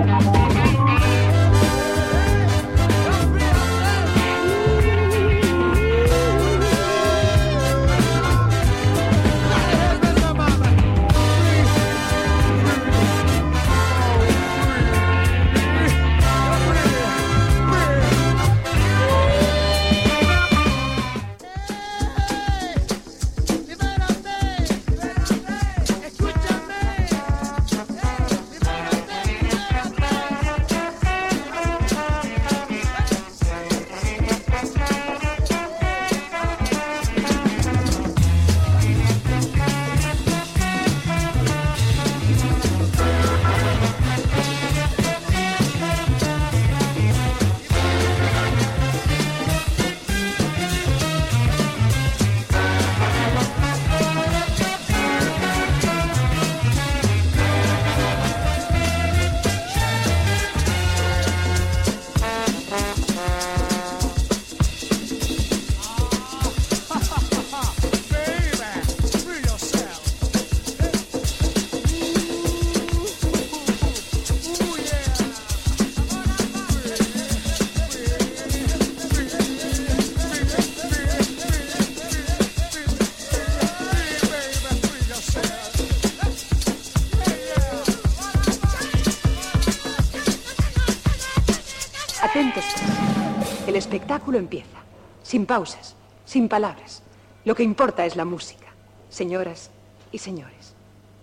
Atentos. El espectáculo empieza. Sin pausas, sin palabras. Lo que importa es la música. Señoras y señores.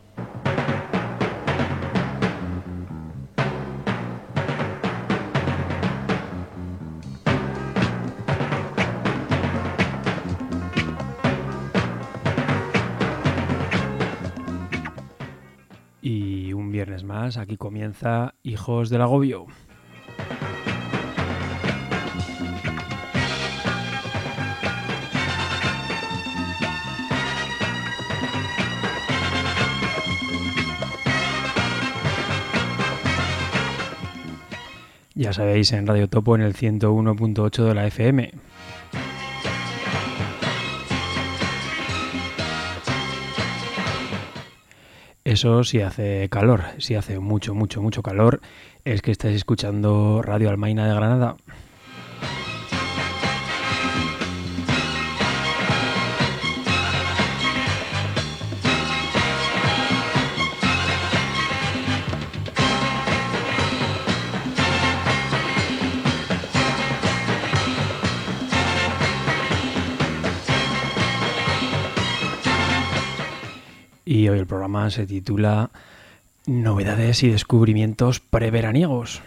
Y un viernes más, aquí comienza Hijos del Agobio. Ya sabéis, en Radio Topo en el 101.8 de la FM. Eso si hace calor, si hace mucho calor, es que estáis escuchando Radio Almaina de Granada. Y hoy el programa se titula Novedades y descubrimientos preveraniegos.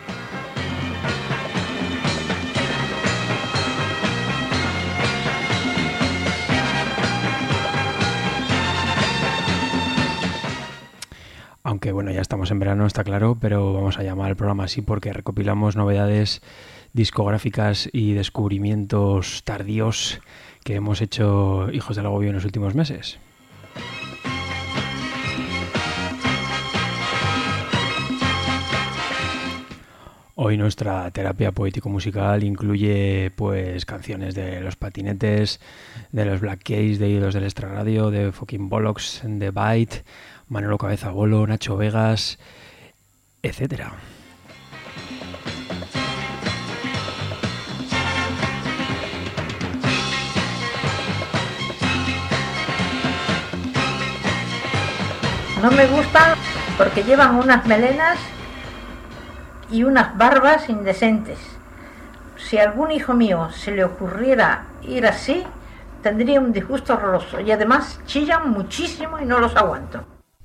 Aunque bueno, ya estamos en verano, está claro, pero vamos a llamar al programa así porque recopilamos novedades discográficas y descubrimientos tardíos que hemos hecho Hijos del Agobio en los últimos meses. Hoy nuestra terapia poético-musical incluye pues canciones de Los Patinetes, de los Black Keys, de Ídolos del Extraradio, de Fucking Bollocks, de Bite, Manolo Cabeza Bolo, Nacho Vegas, etcétera. No me gustan porque llevan unas melenas y unas barbas indecentes. Si a algún hijo mío se le ocurriera ir así, tendría un disgusto horroroso y además chillan muchísimo y no los aguanto.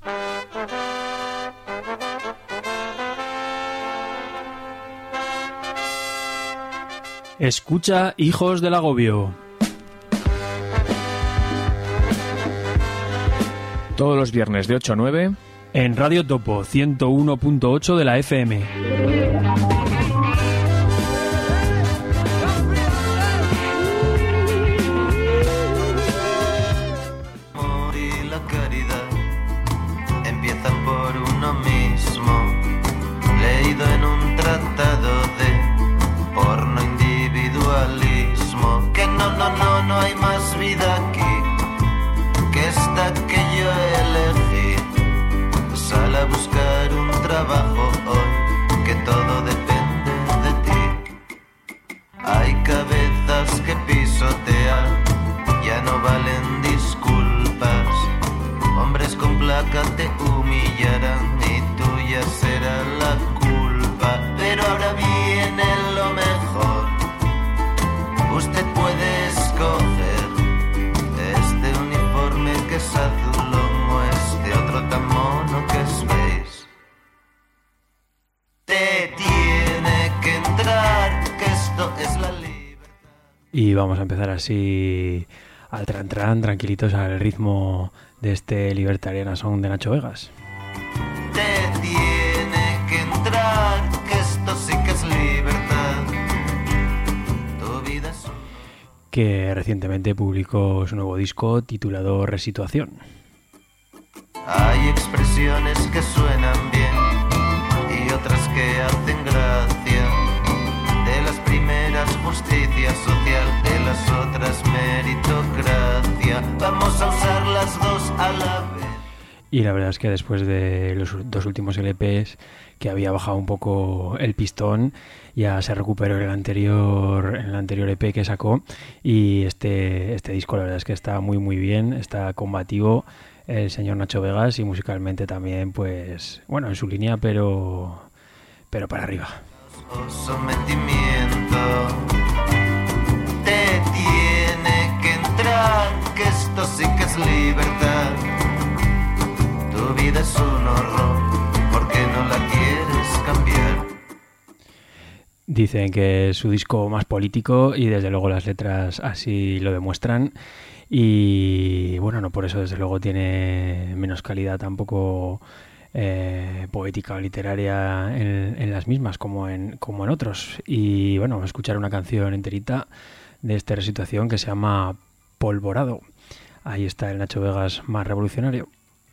Escucha Hijos del Agobio. Todos los viernes de 8 a 9 en Radio Topo 101.8 de la FM. Amor y la caridad empiezan por uno mismo, leído en un tratado de porno individualismo. Que no hay más vida aquí que esta que yo elegí. Sal a buscar un trabajo hoy Y vamos a empezar así al tran, tranquilitos al ritmo de este Libertariana Song de Nacho Vegas. Te tiene que entrar, que esto sí que es libertad. Tu vida es que recientemente publicó su nuevo disco titulado Resituación. Hay expresiones que suenan bien y otras que hacen gracia. De las primeras justicia social, de las otras meritocracia. Vamos a usar las dos a la vez. Y la verdad es que después de los dos últimos LPs, que había bajado un poco el pistón, ya se recuperó en el anterior EP que sacó, y este disco la verdad es que está muy bien, está combativo el señor Nacho Vegas, y musicalmente también, pues bueno, en su línea, pero para arriba. Sometimiento te tiene que entrar, que esto sí que es libertad. Tu vida es un horror, ¿por qué no la quieres cambiar? Dicen que es su disco más político y desde luego las letras así lo demuestran. Y bueno, no por eso desde luego tiene menos calidad tampoco poética o literaria en las mismas como en otros. Y bueno, vamos a escuchar una canción enterita de esta Resituación que se llama Polvorado. Ahí está el Nacho Vegas más revolucionario.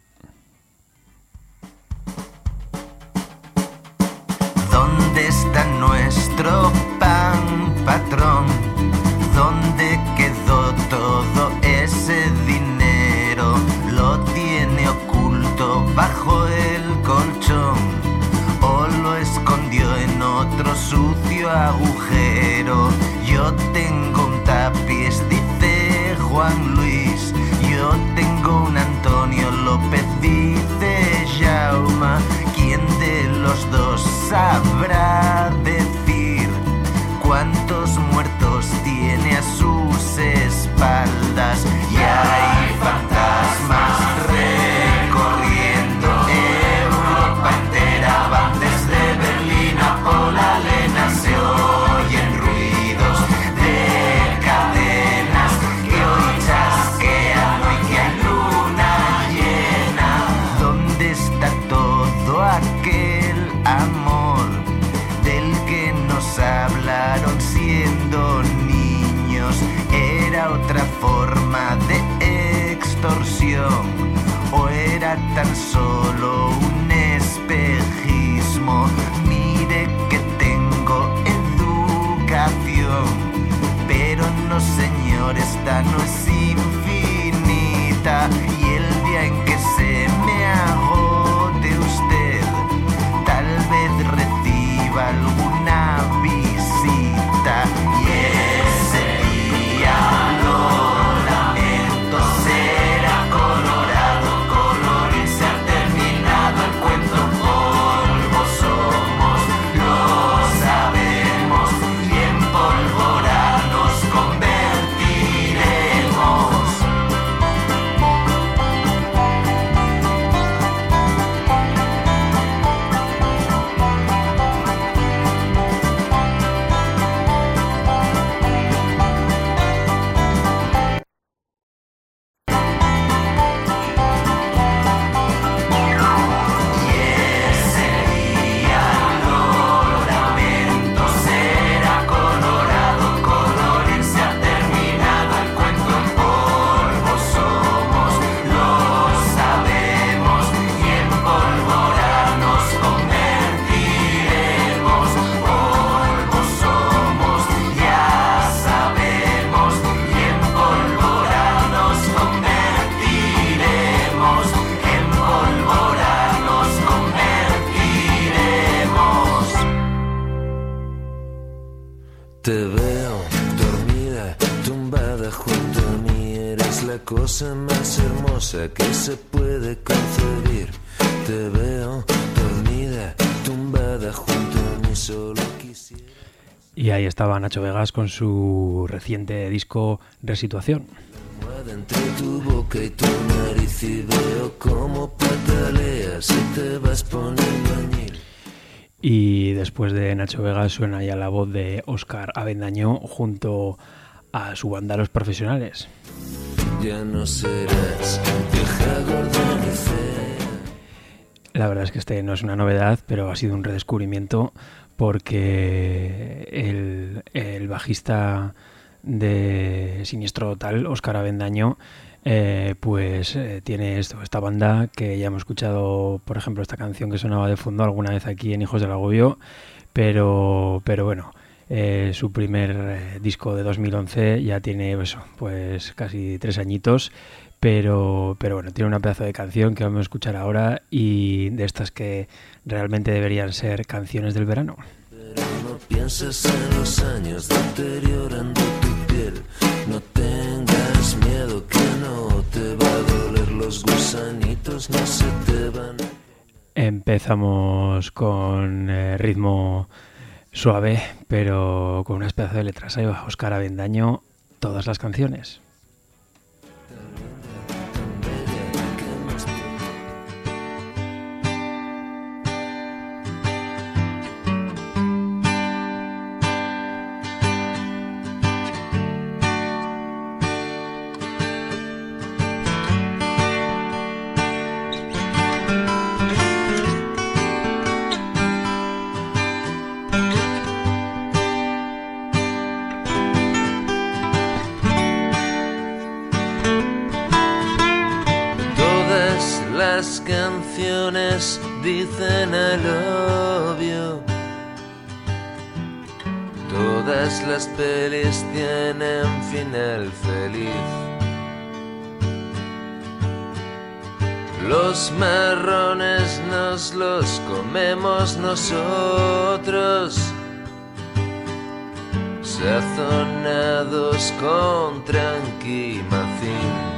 ¿Dónde está nuestro pan, patrón? ¿Dónde quedó todo ese dinero? Lo tiene oculto bajo el colchón o lo escondió en otro sucio agujero. Yo tengo un tapiz, dice Juan Luis. Yo tengo un Antonio López, dice Jauma. ¿Quién de los dos sabrá decir cuántos muertos tiene a sus espaldas? Y hay fantasmas recorriendo Europa entera, van desde Berlín a Polalena. Se oyen ruidos de cadenas que hoy chasquean, hoy que hay luna llena. ¿Dónde está todo aquel amor del que nos hablaron siendo niños? ¿Era otra forma de extorsión o era tan solo un espejismo? Mire que tengo educación, pero no, señor, esta no es infinita. Y el día en que se me agote usted, tal vez reciba alguna visita. Y ese día lo lamento, será colorado, colorín, se ha terminado el cuento. Polvo somos, lo sabemos, y en pólvora nos convertiremos. Te veo dormida, tumbada junto a mí. Eres la cosa más hermosa que se puede concebir. Te veo dormida, tumbada junto a mí. Solo quisiera... Y ahí estaba Nacho Vegas con su reciente disco Resituación. Entre tu boca y tu nariz y veo cómo pataleas y te vas poniendo añil. Y después de Nacho Vegas suena ya la voz de Óscar Avendaño junto a su banda Los Profesionales. Ya no serás vieja, gorda ni fea. La verdad es que este no es una novedad, pero ha sido un redescubrimiento porque el bajista de Siniestro Total, Óscar Avendaño, tiene esta banda que ya hemos escuchado, por ejemplo, esta canción que sonaba de fondo alguna vez aquí en Hijos del Agobio, pero bueno, su primer disco de 2011 ya tiene pues casi 3 añitos, pero bueno, tiene una pedazo de canción que vamos a escuchar ahora y de estas que realmente deberían ser canciones del verano. Pero no pienses en los años deteriorando tu piel. No tengas miedo que no te va a doler, los gusanitos no se te van. Empezamos con ritmo suave, pero con unas pedazos de letras. Ahí va Óscar Avendaño, todas las canciones. Las canciones dicen I love you. Todas las pelis tienen final feliz. Los marrones nos los comemos nosotros, sazonados con tranquimacín.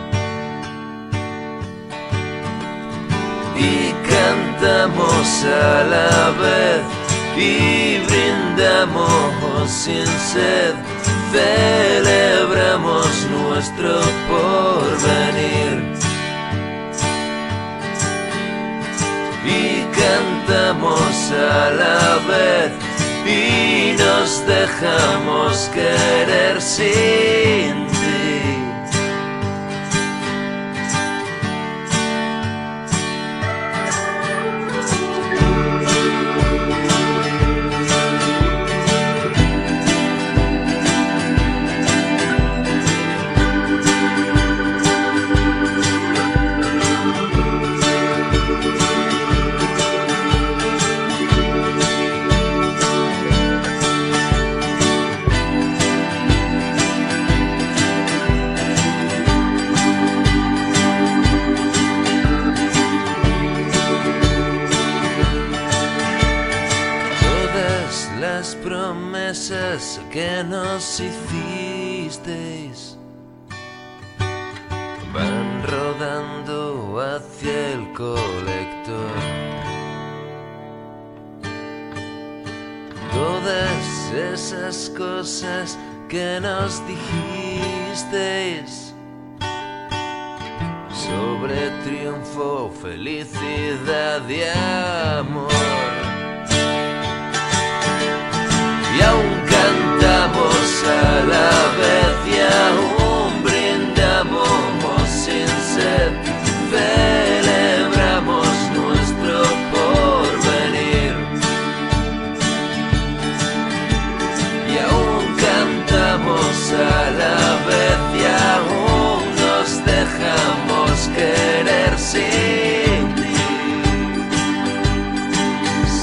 Y cantamos a la vez y brindamos sin sed, celebramos nuestro porvenir. Y cantamos a la vez y nos dejamos querer sin ti. Que nos hicisteis van rodando hacia el colector. Todas esas cosas que nos dijisteis sobre triunfo, felicidad y amor. Y aún cantamos a la vez y aún brindamos sin sed, celebramos nuestro porvenir. Y aún cantamos a la vez y aún nos dejamos querer sin ti.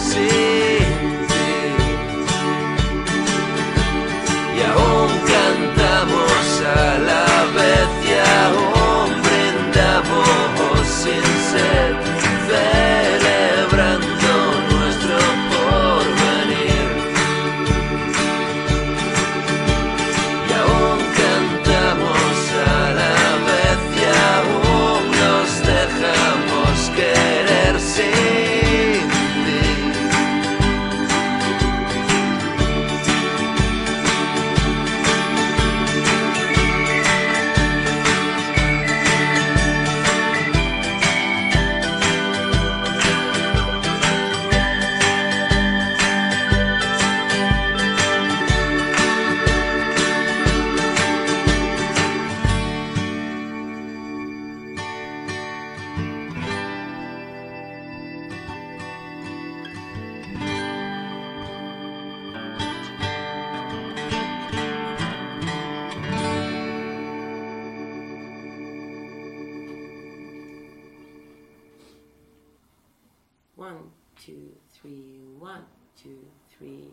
3, 1, 2, 3.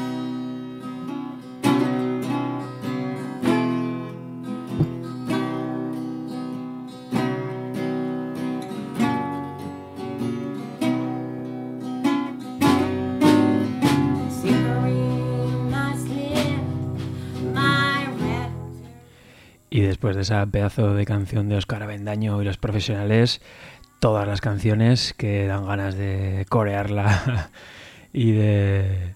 Y después de esa pedazo de canción de Óscar Avendaño y Los Profesionales, todas las canciones que dan ganas de corearla y de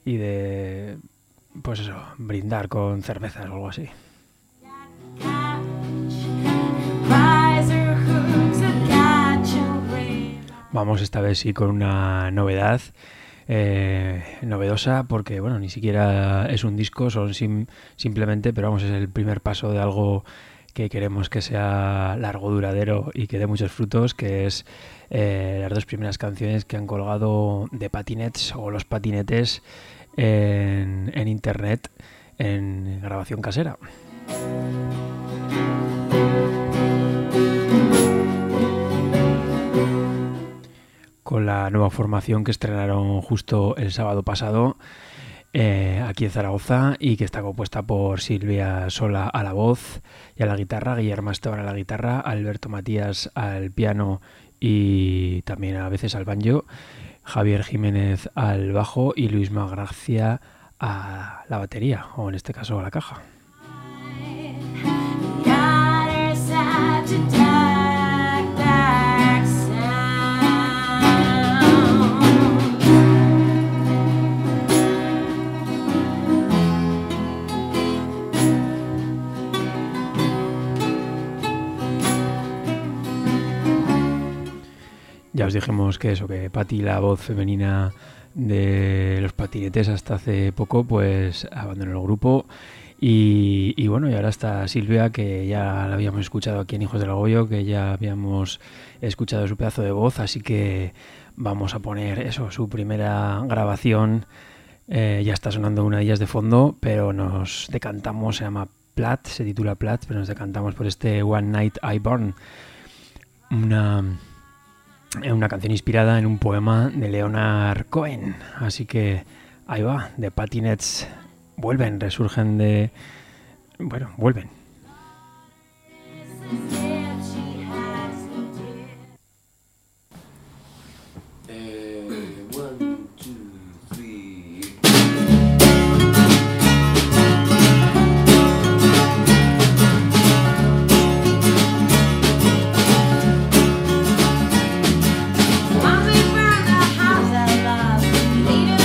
pues eso, brindar con cervezas o algo así. Vamos esta vez sí con una novedad novedosa, porque bueno, ni siquiera es un disco, son simplemente, pero vamos, es el primer paso de algo que queremos que sea largo, duradero y que dé muchos frutos, que es las dos primeras canciones que han colgado The Patinets o Los Patinetes en internet en grabación casera. Con la nueva formación que estrenaron justo el sábado pasado aquí en Zaragoza, y que está compuesta por Silvia Sola a la voz y a la guitarra, Guillermo Esteban a la guitarra, Alberto Matías al piano y también a veces al banjo, Javier Jiménez al bajo y Luis Magracia a la batería, o en este caso a la caja. Ya os dijimos que eso, que Pati, la voz femenina de Los Patinetes, hasta hace poco pues abandonó el grupo y bueno, y ahora está Silvia, que ya la habíamos escuchado aquí en Hijos del Agoyo, que ya habíamos escuchado su pedazo de voz, así que vamos a poner eso, su primera grabación. Ya está sonando una de ellas de fondo, pero nos decantamos, se llama Platt, se titula Platt, pero nos decantamos por este One Night I Burn, una canción inspirada en un poema de Leonard Cohen. Así que ahí va, The Patinets vuelven, resurgen vuelven.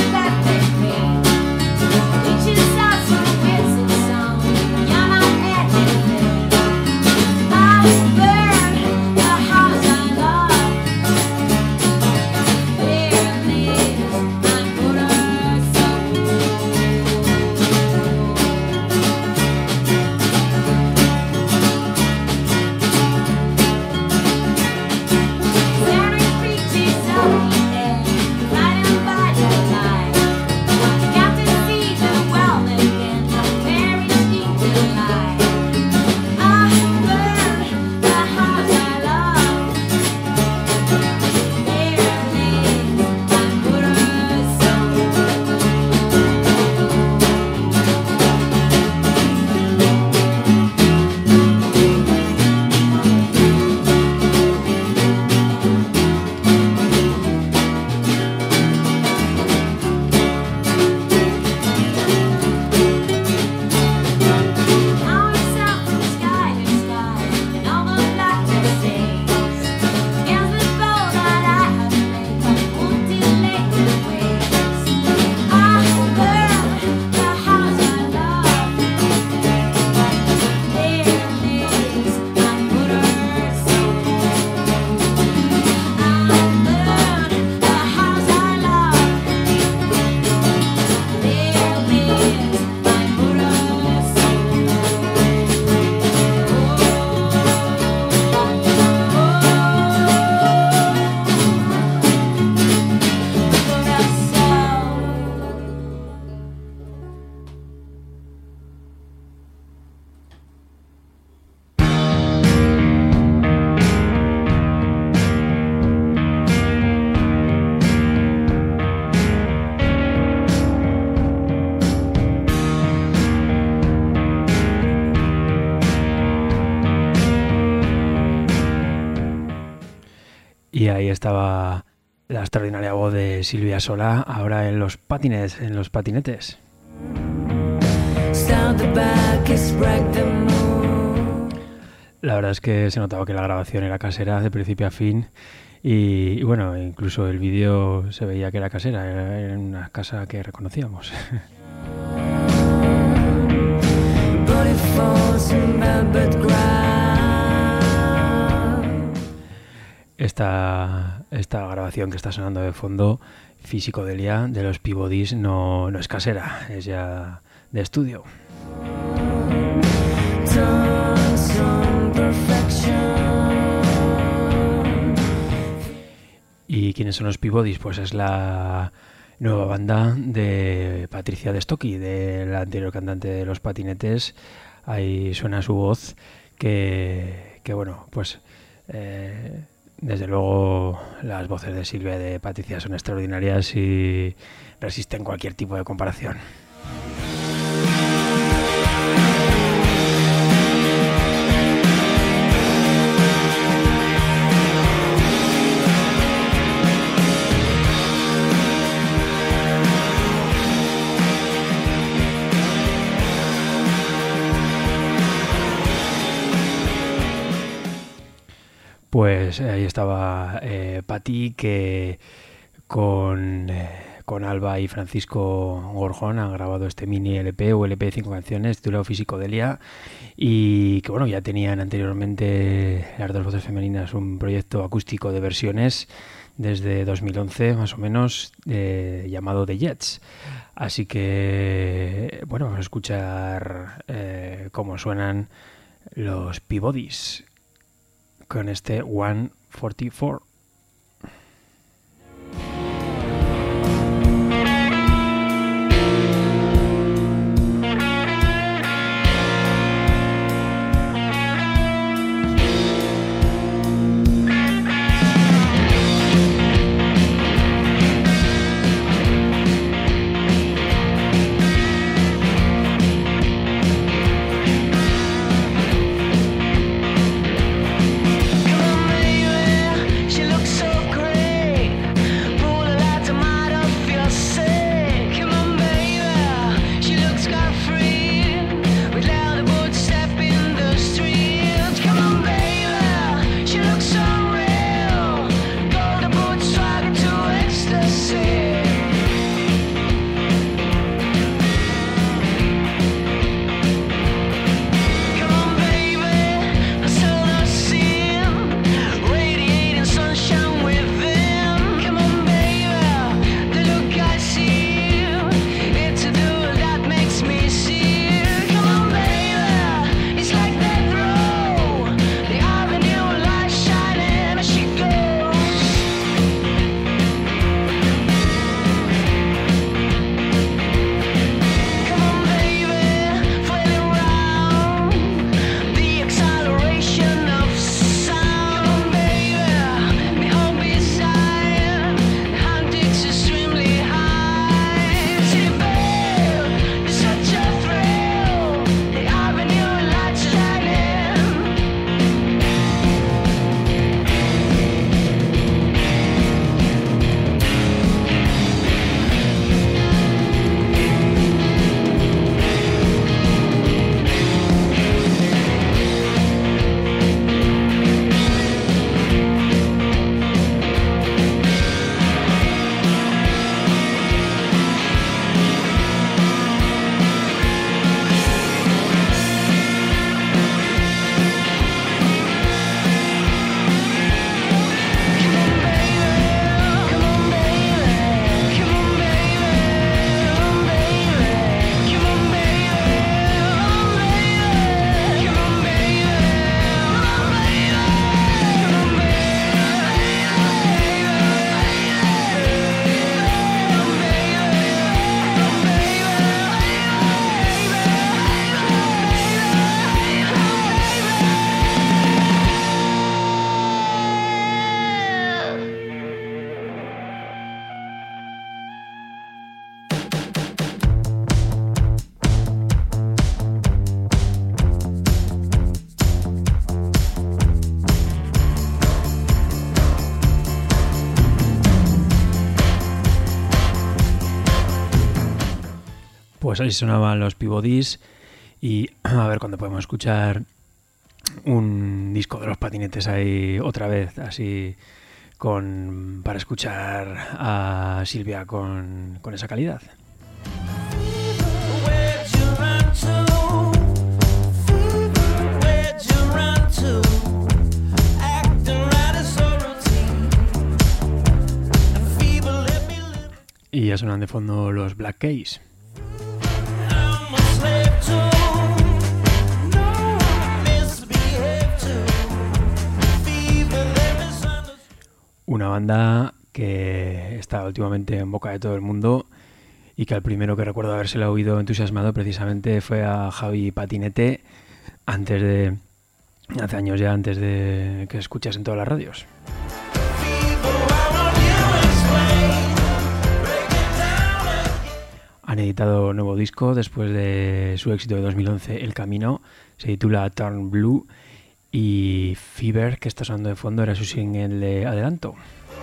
Reaching out some ways and some, you're not at Y ahí estaba la extraordinaria voz de Silvia Solá, ahora en los patinetes. La verdad es que se notaba que la grabación era casera de principio a fin y bueno, incluso el vídeo se veía que era casera, era en una casa que reconocíamos. Esta grabación que está sonando de fondo, Psicodelia de los Peabodys, no es casera, es ya de estudio. ¿Y quiénes son los Peabodys? Pues es la nueva banda de Patricia de Stocky, de la anterior cantante de Los Patinetes. Ahí suena su voz que bueno, pues desde luego las voces de Silvia y de Patricia son extraordinarias y resisten cualquier tipo de comparación. Pues ahí estaba Pati, que con Alba y Francisco Gorjón han grabado este mini LP o LP de 5 canciones titulado Psicodelia, y que bueno, ya tenían anteriormente las dos voces femeninas un proyecto acústico de versiones desde 2011 más o menos, llamado The Jets. Así que bueno, vamos a escuchar cómo suenan los Peabodys con este 144. Show Pues así sonaban los Peabodys y a ver cuándo podemos escuchar un disco de los Patinetes ahí otra vez, así para escuchar a Silvia con esa calidad. Y ya sonan de fondo los Black Keys. Una banda que está últimamente en boca de todo el mundo y que al primero que recuerdo habérsela oído entusiasmado precisamente fue a Javi Patinete hace años ya, antes de que escuchas en todas las radios. Han editado nuevo disco después de su éxito de 2011, El Camino. Se titula Turn Blue y Fever, que está sonando de fondo, era su single de adelanto.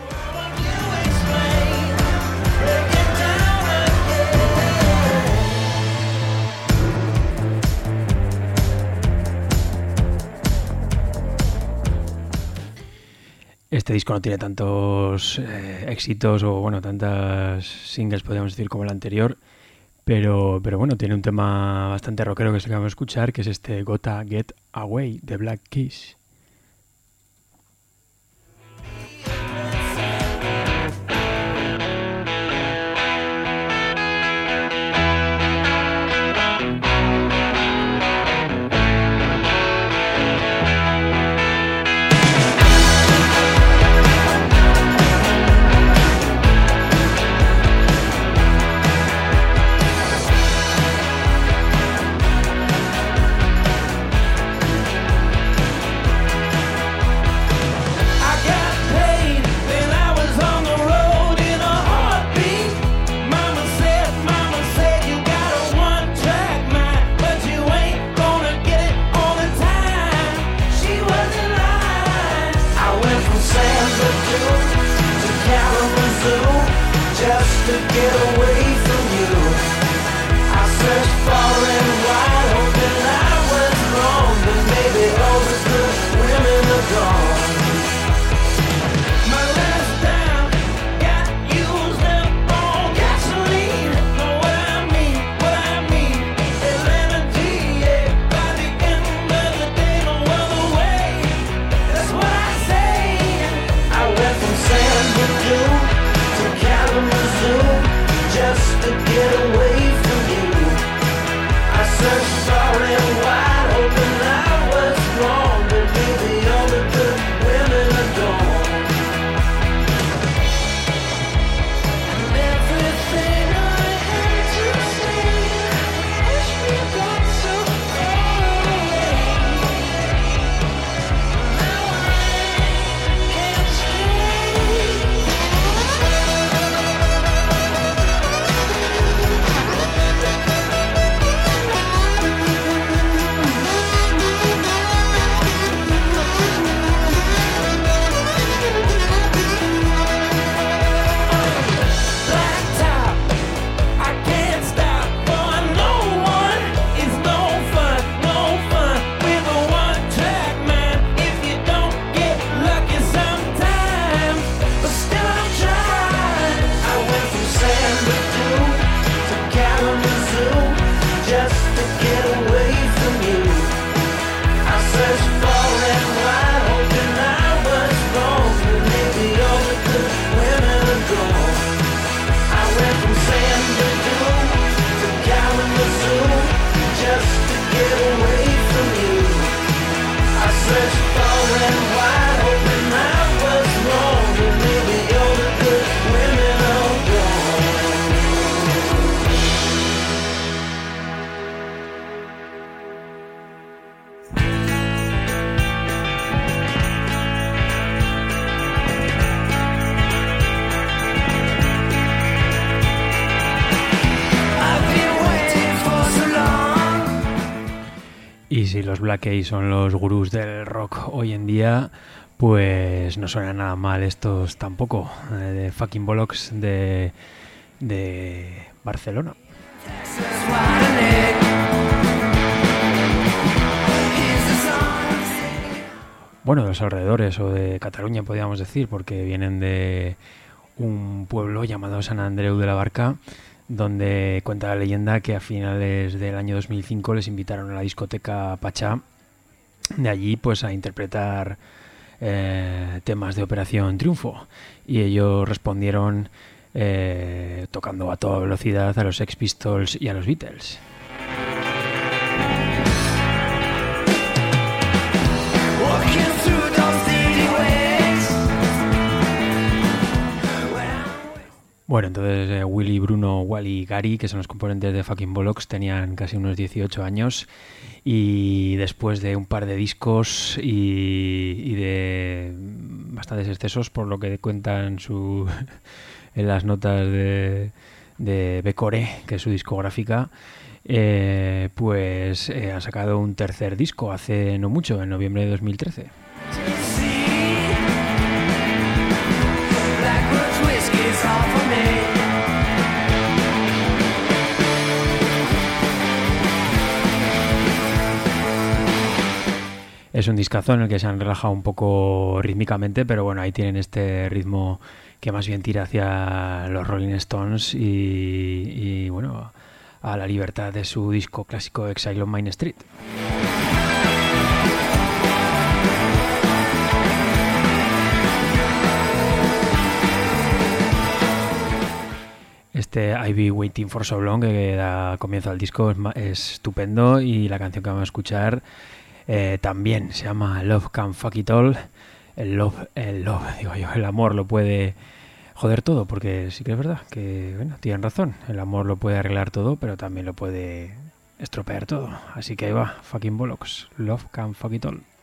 Este disco no tiene tantos éxitos o bueno, tantas singles podríamos decir como el anterior, pero bueno, tiene un tema bastante rockero que se acaba de escuchar, que es este Gotta Get Away de Black Keys. Y si los Black Keys son los gurús del rock hoy en día, pues no suenan nada mal estos tampoco, de Fucking Bollocks de Barcelona. Bueno, de los alrededores o de Cataluña podríamos decir, porque vienen de un pueblo llamado Sant Andreu de la Barca, donde cuenta la leyenda que a finales del año 2005 les invitaron a la discoteca Pachá, de allí pues a interpretar temas de Operación Triunfo, y ellos respondieron tocando a toda velocidad a los Sex Pistols y a los Beatles. Bueno, entonces Willy, Bruno, Wally y Gary, que son los componentes de Fucking Bollocks, tenían casi unos 18 años, y después de un par de discos y de bastantes excesos, por lo que cuentan en las notas de Becore, que es su discográfica, han sacado un tercer disco hace no mucho, en noviembre de 2013. Es un discazo en el que se han relajado un poco rítmicamente, pero bueno, ahí tienen este ritmo que más bien tira hacia los Rolling Stones y bueno, a la libertad de su disco clásico Exile on Main Street. Este I've Been Waiting for So Long, que da comienzo al disco, es estupendo, y la canción que vamos a escuchar también se llama Love Can Fuck It All. El amor lo puede joder todo, porque sí que es verdad que, bueno, tienen razón, el amor lo puede arreglar todo, pero también lo puede estropear todo. Así que ahí va, Fucking Bollocks, Love Can Fuck It All.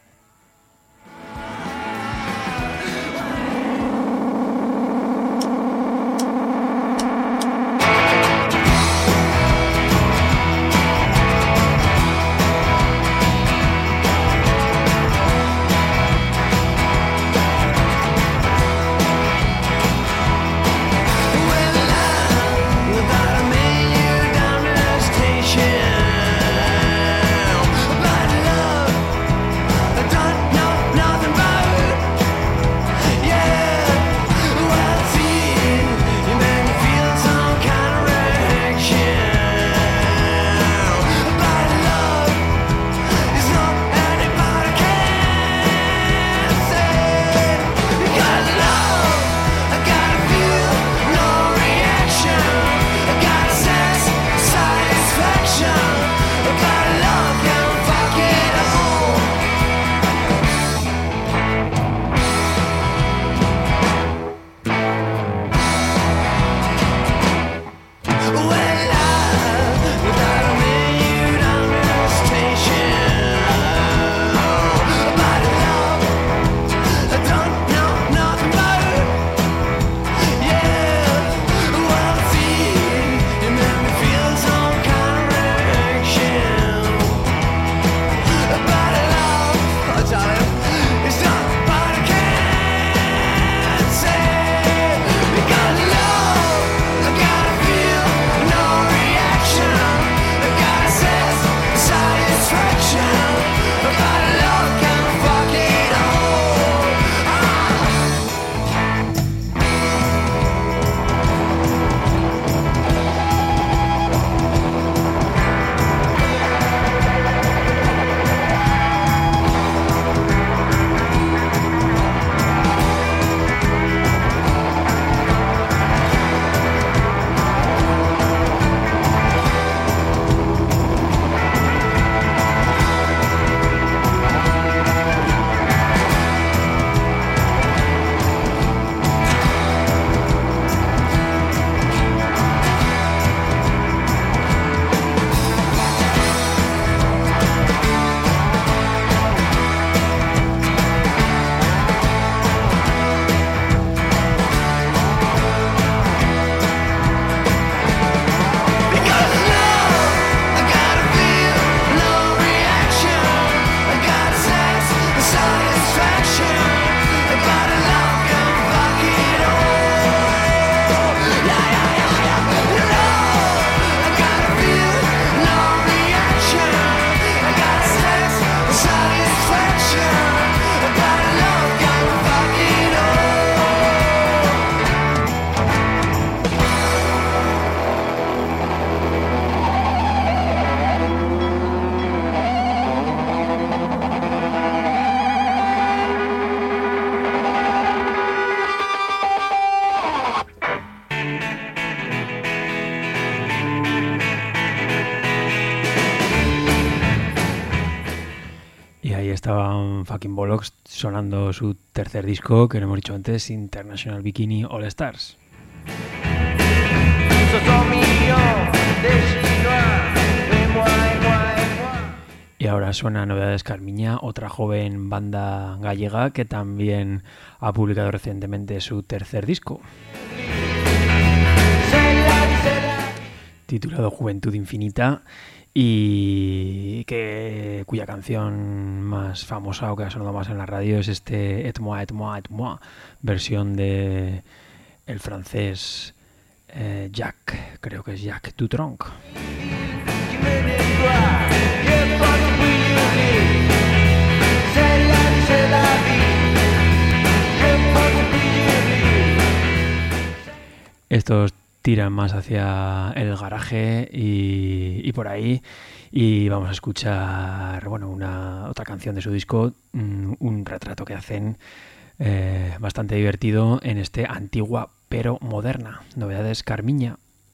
Ahí estaban Fucking Bollocks sonando su tercer disco, que lo hemos dicho antes, International Bikini All Stars. Y ahora suena Novedades Carmiña, otra joven banda gallega que también ha publicado recientemente su tercer disco, titulado Juventud Infinita, y cuya canción más famosa o que ha sonado más en la radio es este Et moi, et moi, et moi, versión de el francés Jacques, creo que es Jacques Dutronc. Estos tiran más hacia el garaje y por ahí, y vamos a escuchar otra canción de su disco, un retrato que hacen bastante divertido en este Antigua pero Moderna, Novedades Carmiña.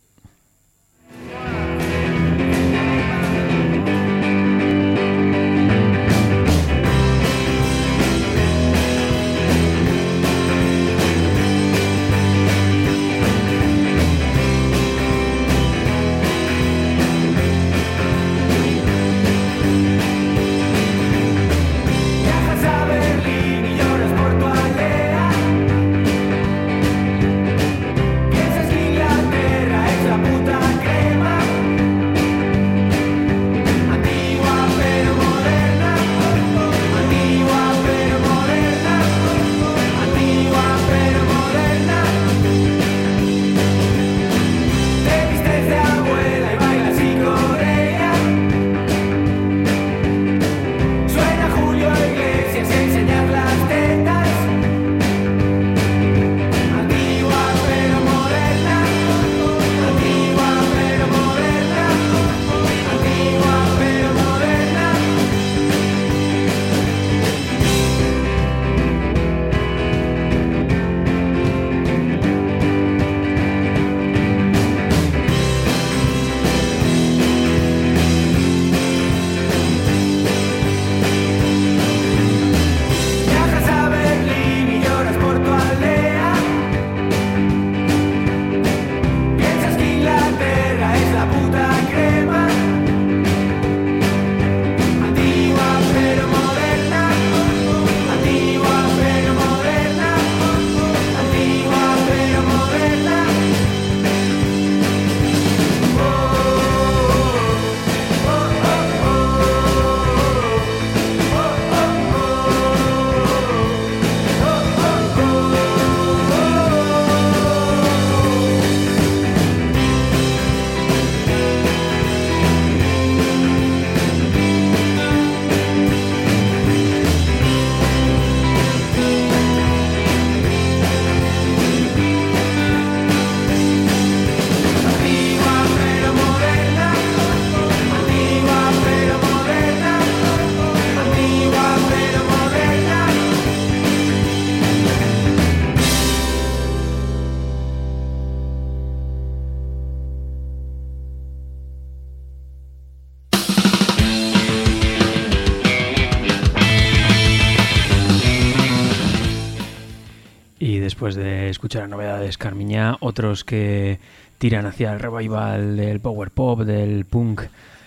Después de escuchar a Novedades Carmiña, otros que tiran hacia el revival del power pop, del punk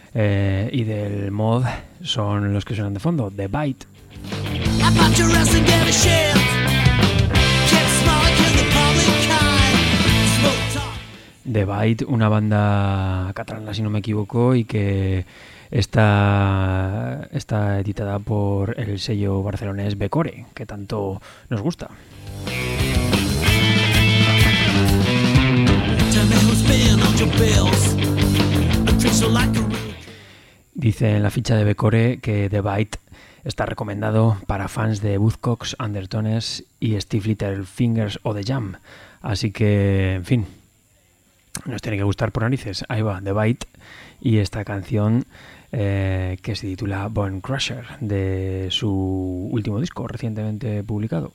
y del mod son los que suenan de fondo, The Bite. The Bite, una banda catalana si no me equivoco, y que está editada por el sello barcelonés Becore, que tanto nos gusta. Dice en la ficha de Becore que The Bite está recomendado para fans de Buzzcocks, Undertones y Steve Littlefingers o The Jam. Así que, en fin, nos tiene que gustar por narices. Ahí va, The Bite y esta canción que se titula Bone Crusher, de su último disco recientemente publicado.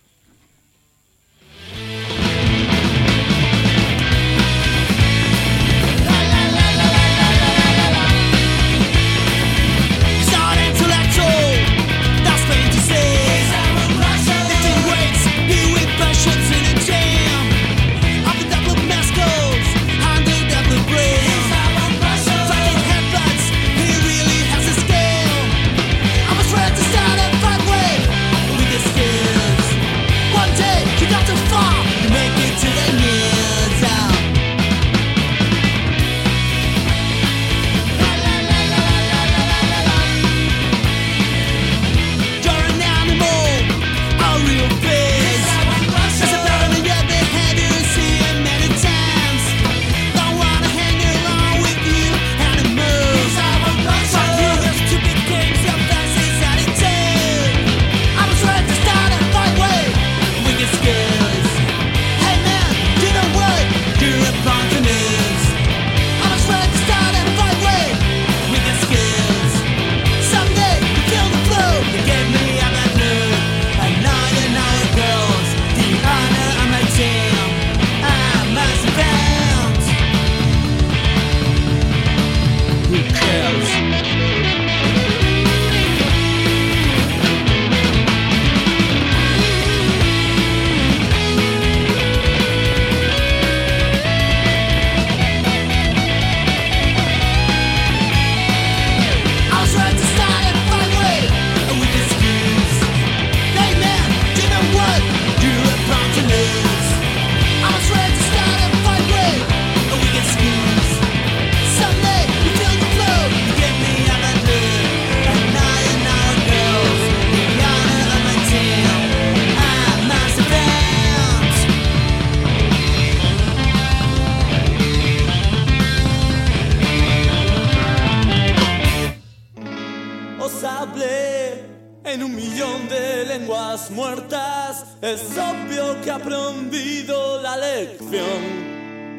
That's En 1.000.000 de lenguas muertas es obvio que ha aprendido la lección.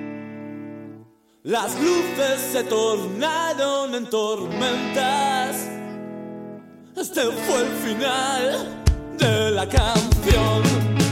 Las luces se tornaron en tormentas. Este fue el final de la canción.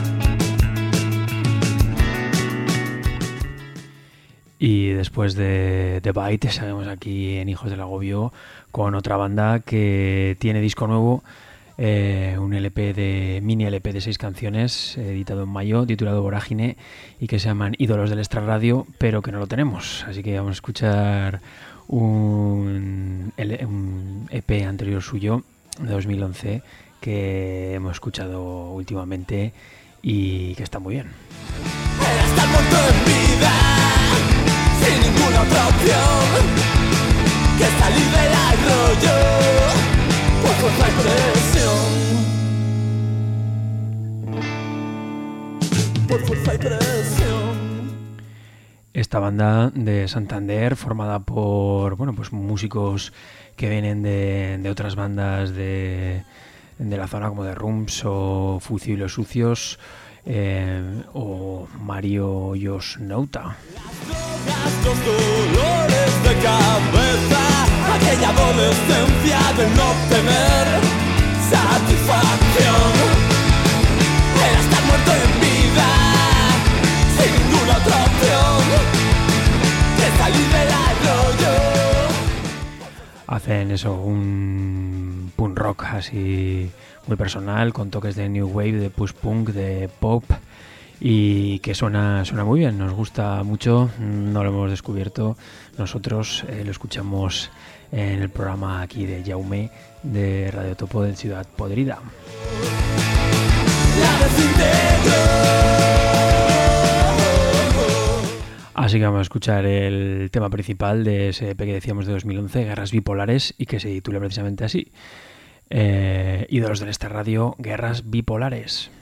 Y después de Bite, estaremos aquí en Hijos del Agobio con otra banda que tiene disco nuevo. Un mini LP de 6 canciones editado en mayo, titulado Vorágine, y que se llaman Ídolos del Extrarradio, pero que no lo tenemos, así que vamos a escuchar un EP anterior suyo de 2011 que hemos escuchado últimamente y que está muy bien. Estar muerto en vida, sin ninguna otra opción que salir del arroyo por fuerza y presión. Por fuerza y presión. Esta banda de Santander, formada por músicos que vienen de otras bandas de la zona, como de Rumps o Fucio y los Sucios, o Mario Jos Nauta. Los dolores de cabeza, aquella adolescencia de no tener satisfacción. Era estar muerto en vida, sin ninguna otra opción que salir del arroyo. Hacen eso, un punk rock así muy personal, con toques de new wave, de push punk, de pop, y que suena muy bien, nos gusta mucho. No lo hemos descubierto nosotros, lo escuchamos en el programa aquí de Jaume de Radio Topo de Ciudad Podrida. Así que vamos a escuchar el tema principal de ese EP que decíamos de 2011, Guerras Bipolares, y que se titula precisamente así, Ídolos del Extrarradio, Guerras Bipolares.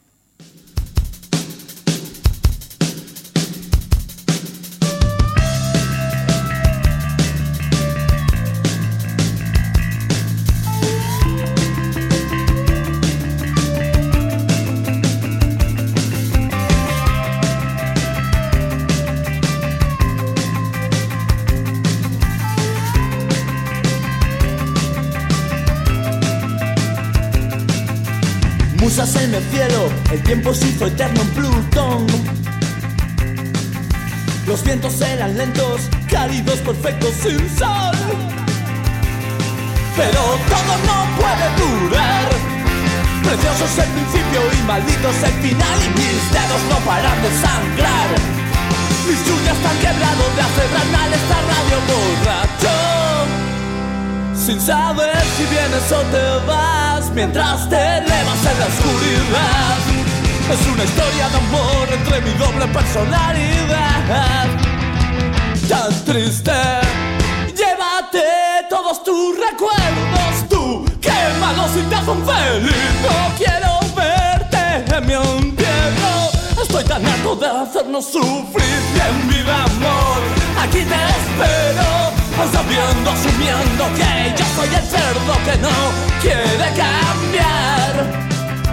Musas en el cielo, el tiempo se hizo eterno en Plutón. Los vientos eran lentos, cálidos, perfectos, sin sol. Pero todo no puede durar. Precioso es el principio y maldito es el final. Y mis dedos no paran de sangrar. Mis uñas están quebrado de hacer mal esta radio borracho. Sin saber si vienes o te vas, mientras te elevas en la oscuridad. Es una historia de amor entre mi doble personalidad. Tan triste, llévate todos tus recuerdos, tú quémalos y te hacen feliz. No quiero verte en mi entierro, estoy tan harto de hacernos sufrir. Bien, vida, amor, aquí te espero, sabiendo, asumiendo que yo soy el cerdo que no quiere cambiar.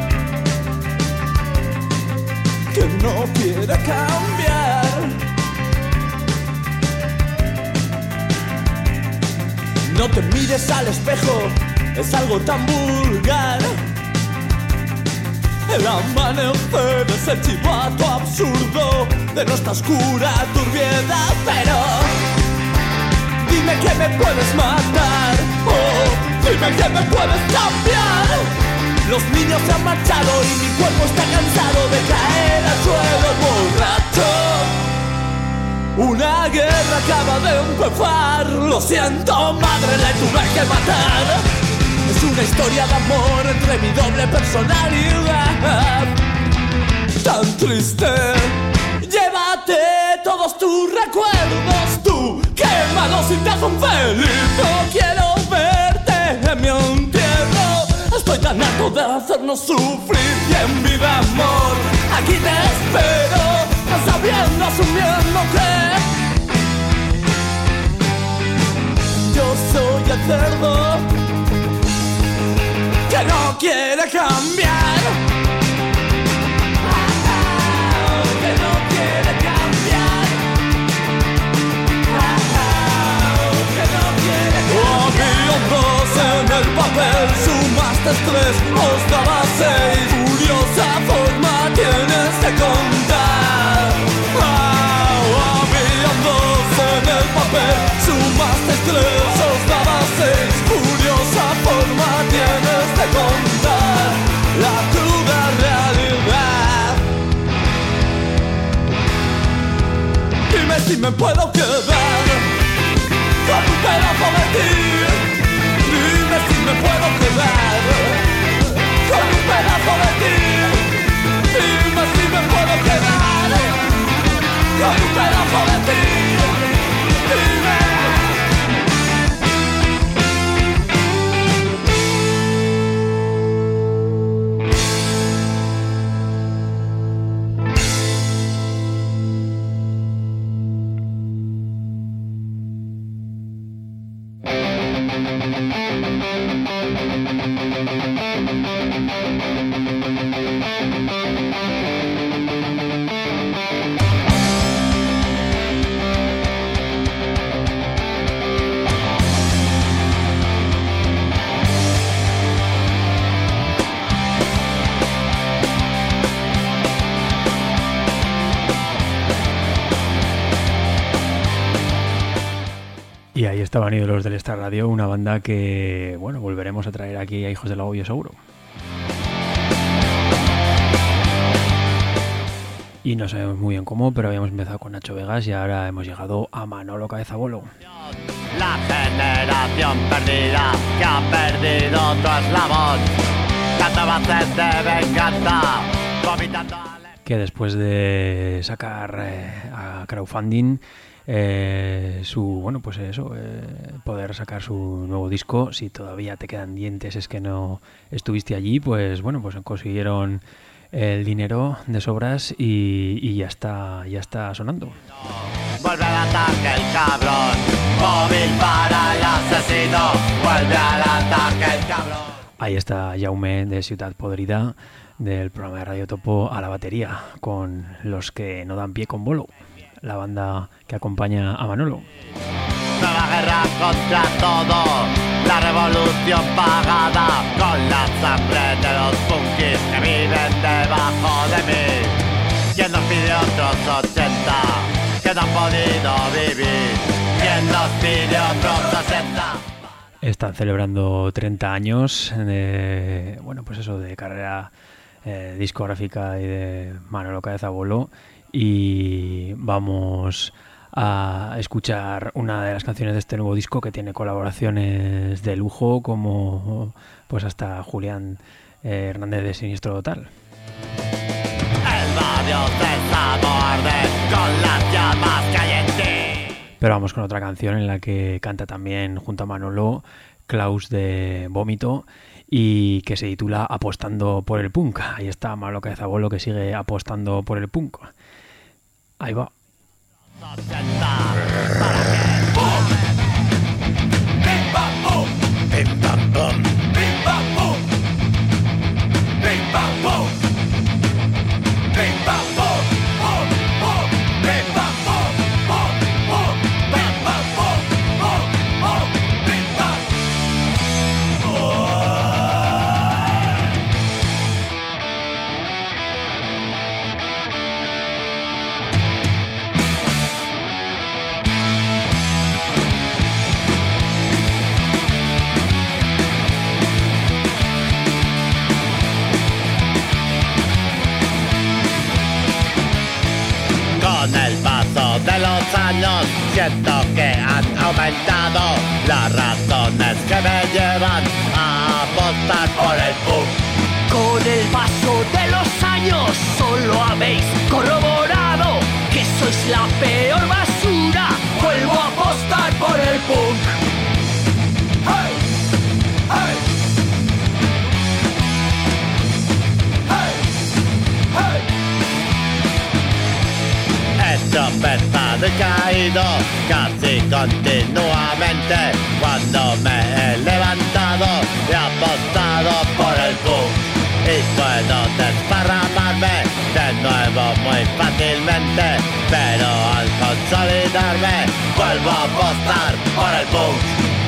Que no quiere cambiar. No te mires al espejo, es algo tan vulgar. El amanecer es el chivato absurdo de nuestra oscura turbiedad. Pero dime que me puedes matar, oh, dime que me puedes cambiar. Los niños se han marchado y mi cuerpo está cansado de caer al suelo borracho. Una guerra acaba de empezar, lo siento madre, le tuve que matar. Es una historia de amor entre mi doble personalidad. Tan triste, llévate todos tus recuerdos, tú quémalos y te hacen feliz. No quiero verte en mi entierro, estoy tan harto de hacernos sufrir. Y en vida, amor, aquí te espero, sabiendo, asumiendo que yo soy el cerdo que que no quiere cambiar. Que no quiere cambiar. Que no quiere cambiar. Había un 2 en el papel, sumaste 3, os daba 6. Curiosa forma tienes de contar. Había un 2 en el papel, sumaste 3, os daba 6. Curiosa forma tienes de contar la cruda realidad. Dime si me puedo quedar con un pedazo de ti. Dime si me puedo quedar con un pedazo de ti. Dime si me puedo quedar con un pedazo de ti. Dime. Y ahí estaban Ídolos del Extra Radio, una banda que, bueno, volveremos a traer aquí a Hijos del Agobio seguro. Y no sabemos muy bien cómo, pero habíamos empezado con Nacho Vegas y ahora hemos llegado a Manolo Cabezabolo. La generación perdida que ha perdido tu eslabón, tanto va a ser de venganza, vomitando. Que después de sacar a crowdfunding poder sacar su nuevo disco, si todavía te quedan dientes es que no estuviste allí, pues bueno, pues consiguieron el dinero de sobras y ya está sonando. Vuelve al ataque el cabrón, móvil para el asesino, vuelve al ataque el cabrón. Ahí está Jaume de Ciudad Podrida, del programa de Radio Topo, a la batería, con Los que no dan pie con bolo, la banda que acompaña a Manolo. Nueva guerra contra todo, la revolución pagada con la sangre de los punkis que viven debajo de mí. ¿Quién nos pide otros 80 que no han podido vivir? ¿Quién nos pide otros 60? Están celebrando 30 años de carrera discográfica y de Manolo Cabezabolo, y vamos a escuchar una de las canciones de este nuevo disco que tiene colaboraciones de lujo, como pues hasta Julián Hernández de Siniestro Total. El barrio desamorde con las llamas que hay en ti. Pero vamos con otra canción en la que canta también junto a Manolo Klaus de Vómito y que se titula Apostando por el Punk. Ahí está Manolo Cabezabolo, que sigue apostando por el punk. Ahí va. Con el paso de los años siento que han aumentado las razones que me llevan a apostar por el punk. Con el paso de los años solo habéis corroborado que sois la peor basura. Vuelvo a apostar por el punk. ¡Hey! ¡Hey! ¡Hey! ¡Hey! He tropezado y caído casi continuamente cuando me he levantado y apostado por olvidarme, vuelvo a apostar por el punk.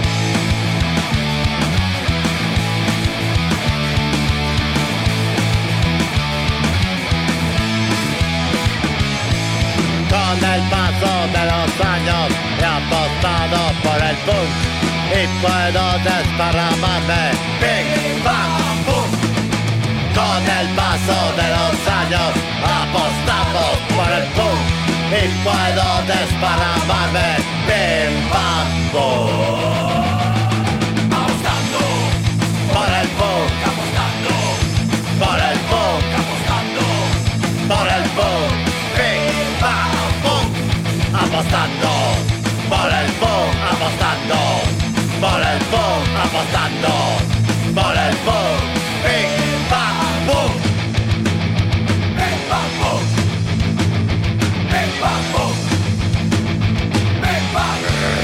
Con el paso de los años he apostado por el punk y puedo desparramarme, bing, bang, boom. Con el paso de los años apostamos por el punk y puedo desparramarme, bing, bang, boom. Apostando por el punk, apostando por el punk, apostando por el punk, bing, bang, boom. Apostando por el punk, apostando por el punk, apostando por el punk, bing, bang, boom. Bing, bang, boom. Bing, bang, boom. Bing, bang.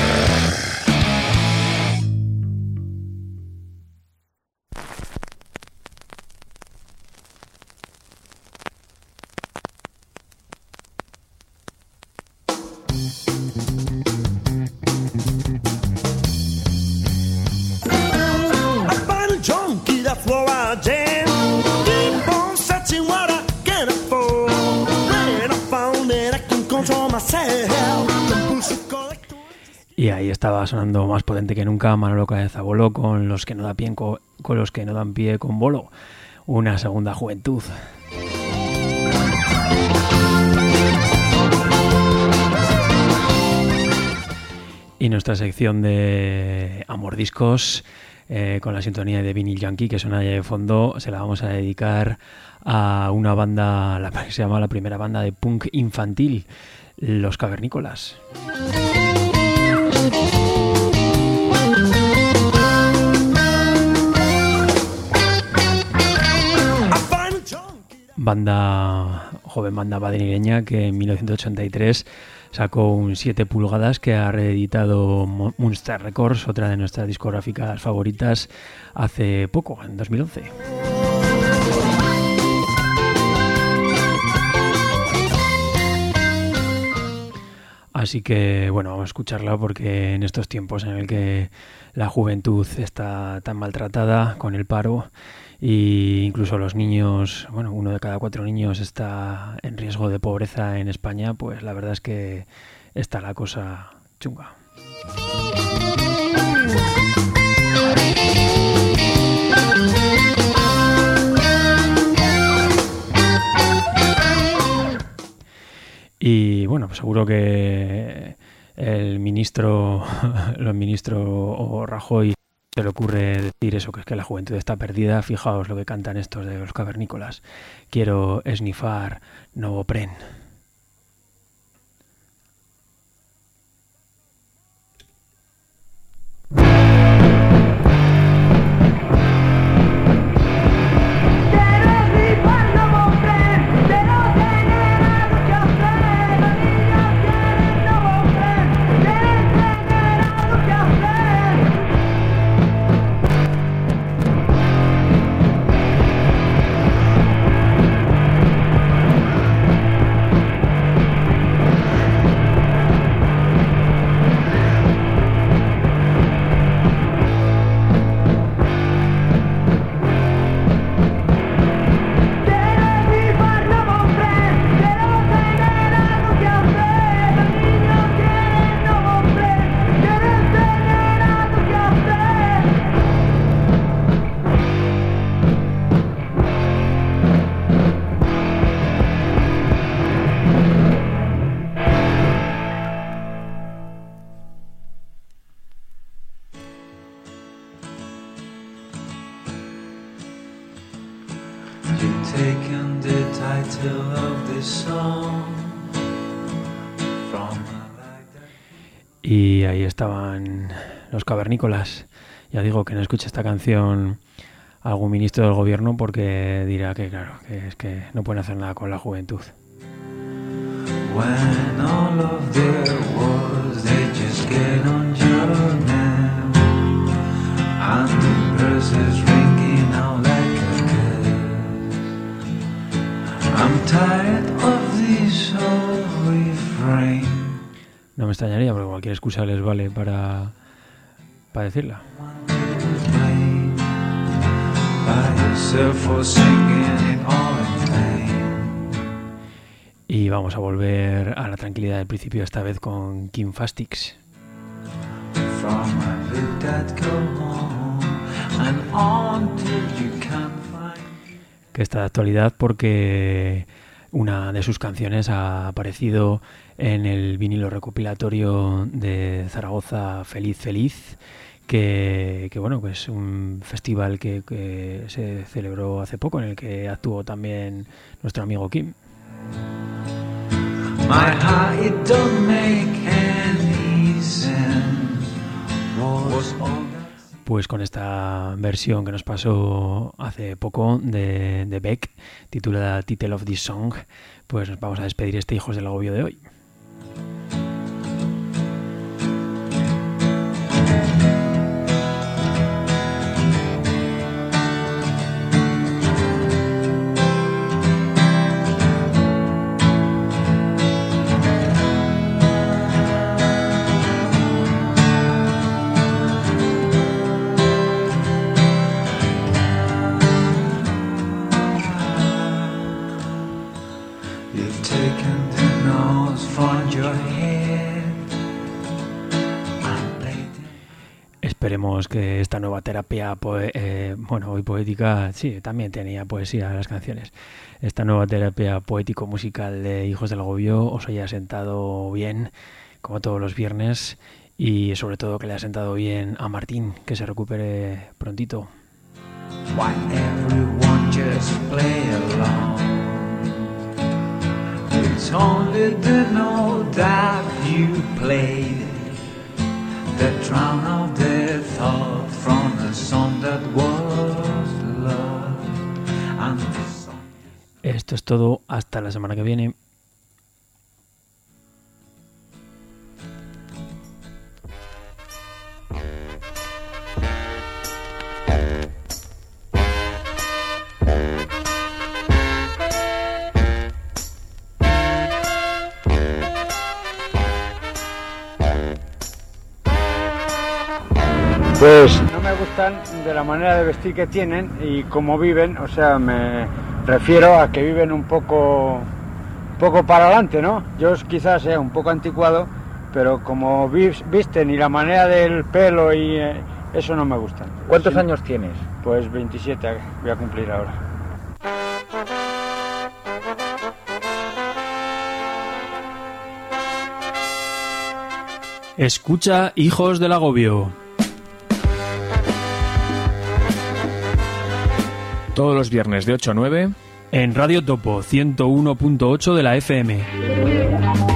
Y ahí estaba sonando más potente que nunca Manolo Cabeza Bolo con los que no dan pie con los que no dan pie con Bolo. Una segunda juventud. Y nuestra sección de Amor Discos, con la sintonía de Vinyl Yankee que suena ahí de fondo, se la vamos a dedicar a una banda, la que se llama la primera banda de punk infantil, Los Cavernícolas. Joven banda madrileña que en 1983 sacó un 7 pulgadas que ha reeditado Monster Records, otra de nuestras discográficas favoritas, hace poco, en 2011. Así que bueno, vamos a escucharla porque en estos tiempos en el que la juventud está tan maltratada con el paro e incluso los niños, bueno, 1 de cada 4 niños está en riesgo de pobreza en España, pues la verdad es que está la cosa chunga. Y bueno, pues seguro que el ministro Rajoy se le ocurre decir eso, que es que la juventud está perdida. Fijaos lo que cantan estos de Los Cavernícolas. Quiero esnifar Novopren. Y ahí estaban Los Cavernícolas. Ya digo que no escuche esta canción algún ministro del gobierno porque dirá que claro, que es que no pueden hacer nada con la juventud. When all of their wars they just get on your name and the press is ringing out like a kiss. I'm tired of this old refrain. No me extrañaría, porque cualquier excusa les vale para decirla. Y vamos a volver a la tranquilidad del principio, esta vez con Kim Fastix. Que está de actualidad porque una de sus canciones ha aparecido en el vinilo recopilatorio de Zaragoza Feliz Feliz, que bueno, que es un festival que se celebró hace poco, en el que actuó también nuestro amigo Kim. My heart, it don't make any sense. Pues con esta versión que nos pasó hace poco de Beck, titulada Title of This Song, pues nos vamos a despedir Hijos del Agobio de hoy. Esperemos que esta nueva terapia, hoy poética, sí, también tenía poesía en las canciones. Esta nueva terapia poético-musical de Hijos del Agobio os haya sentado bien, como todos los viernes, y sobre todo que le haya sentado bien a Martín, que se recupere prontito. Why everyone just play along? It's only the note that you played that drown out their thought from the song that was love. And esto es todo, hasta la semana que viene. Pues no me gustan de la manera de vestir que tienen y cómo viven, o sea, me refiero a que viven un poco para adelante, ¿no? Yo quizás sea un poco anticuado, pero como visten y la manera del pelo y eso no me gusta. ¿Cuántos años tienes? Pues 27 voy a cumplir ahora. Escucha Hijos del Agobio. Todos los viernes de 8 a 9 en Radio Topo 101.8 de la FM.